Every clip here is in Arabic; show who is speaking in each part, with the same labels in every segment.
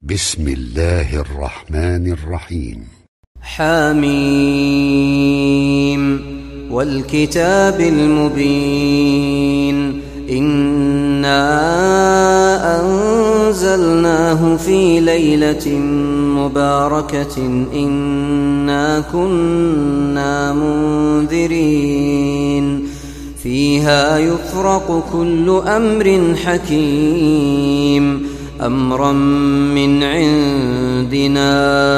Speaker 1: بسم الله الرحمن الرحيم.
Speaker 2: حميم والكتاب المبين. إنا أنزلناه في ليلة مباركة إنا كنا منذرين فيها يفرق كل أمر حكيم أمرا من عندنا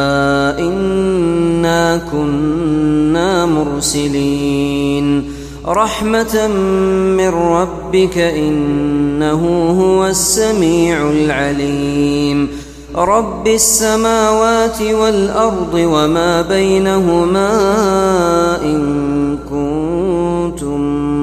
Speaker 2: إنا كنا مرسلين رحمة من ربك إنه هو السميع العليم رب السماوات والأرض وما بينهما إن كنتم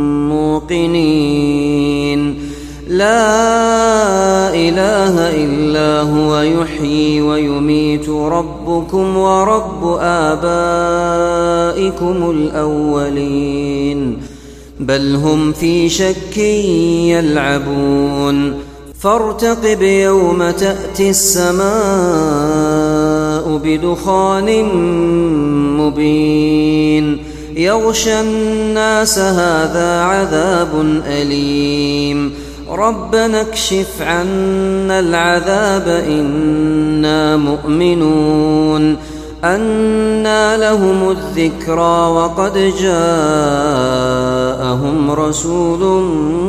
Speaker 2: موقنين لا إله إلا هو يحيي ويميت ربكم ورب آبائكم الأولين بل هم في شك يلعبون فارتقب يوم تأتي السماء بدخان مبين يغشى الناس هذا عذاب أليم ربنا اكشف عنا العذاب إنا مؤمنون أنى لهم الذكرى وقد جاءهم رسول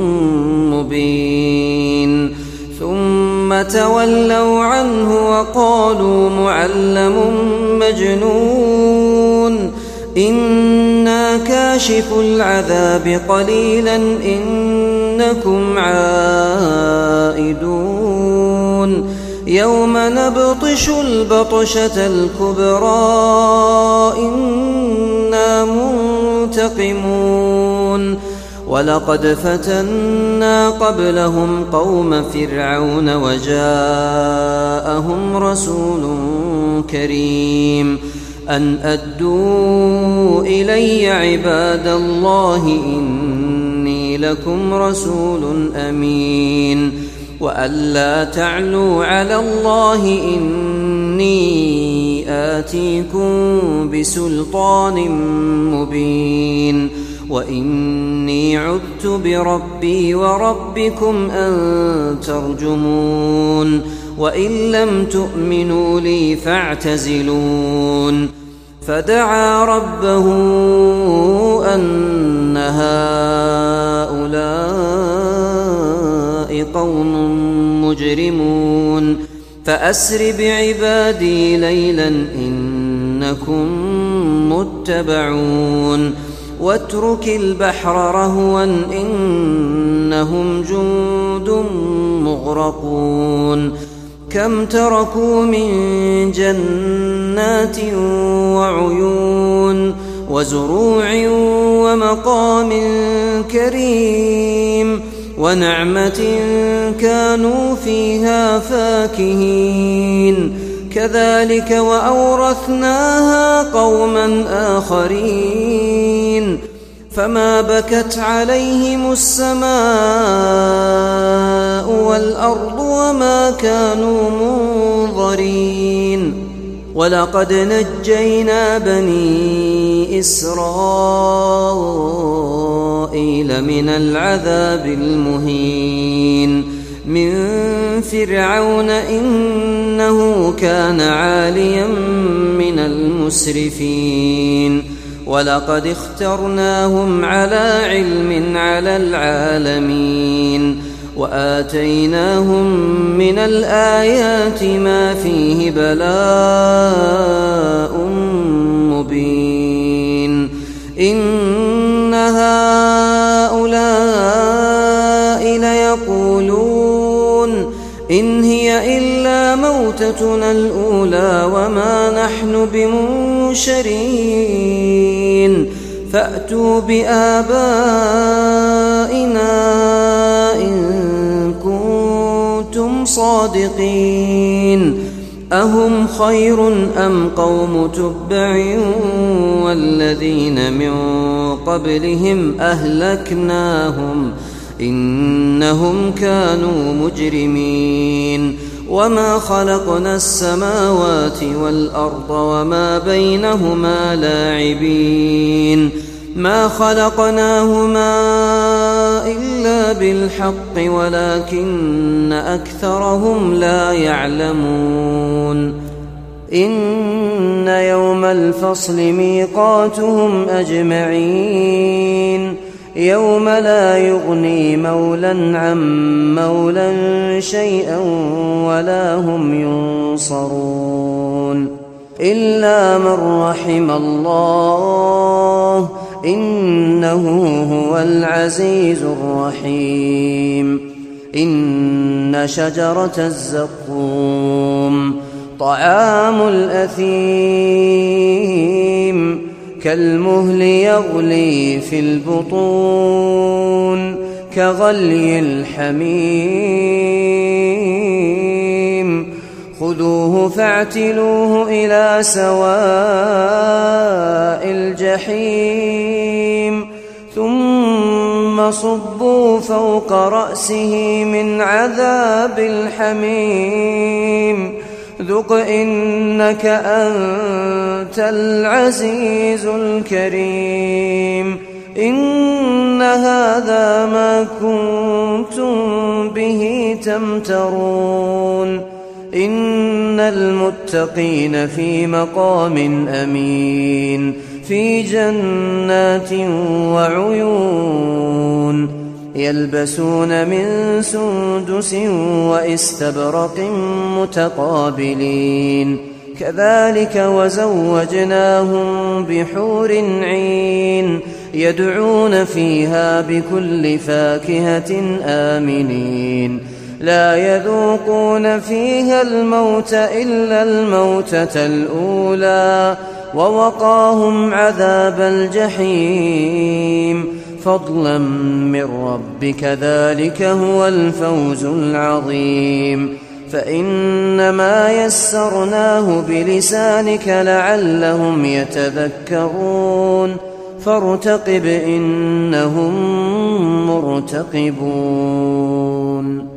Speaker 2: مبين ثم تولوا عنه وقالوا معلم مجنون إنا كاشف العذاب قليلا إنكم عائدون يوم نبطش البطشة الكبرى إنا منتقمون ولقد فتنا قبلهم قوم فرعون وجاءهم رسول كريم أن أدوا إلي عباد الله إني لكم رسول أمين وألا تعلوا على الله إني آتيكم بسلطان مبين وإني عذت بربي وربكم أن ترجمون وإن لم تؤمنوا لي فاعتزلون فدعا ربه أن هؤلاء قوم مجرمون فأسر بعبادي ليلا إنكم متبعون واترك البحر رهوا إنهم جند مغرقون كم تركوا من جنات وعيون وزروع ومقام كريم ونعمة كانوا فيها فاكهين كذلك وأورثناها قوما آخرين فما بكت عليهم السماء والأرض وما كانوا منظرين ولقد نجينا بني إسرائيل من العذاب المهين من فرعون إنه كان عاليا من المسرفين ولقد اخترناهم على علم على العالمين وآتيناهم من الآيات ما فيه بلاء مبين إن هؤلاء ليقولون إن هي إلا موتتنا الأولى وما نحن بمنشرين فأتوا بآبائنا إن كنتم صادقين أهم خير أم قوم تبع والذين من قبلهم أهلكناهم إنهم كانوا مجرمين وما خلقنا السماوات والأرض وما بينهما لاعبين ما خلقناهما إلا بالحق ولكن أكثرهم لا يعلمون إن يوم الفصل ميقاتهم أجمعين يوم لا يغني مولى عن مولى شيئا ولا هم ينصرون إلا من رحم الله إنه هو العزيز الرحيم إن شجرة الزقوم طعام الأثيم كالمهل يغلي في البطون كغلي الحميم خذوه فاعتلوه إلى سواء الجحيم ثم صبوا فوق رأسه من عذاب الحميم ذق إنك أنت العزيز الكريم إن هذا ما كنتم به تمترون إن المتقين في مقام أمين في جنات وعيون يلبسون من سندس واستبرق متقابلين كذلك وزوجناهم بحور عين يدعون فيها بكل فاكهة آمنين لا يذوقون فيها الموت إلا الموتة الأولى ووقاهم عذاب الجحيم فضلا من ربك ذلك هو الفوز العظيم فإنما يسرناه بلسانك لعلهم يتذكرون فارتقب إنهم مرتقبون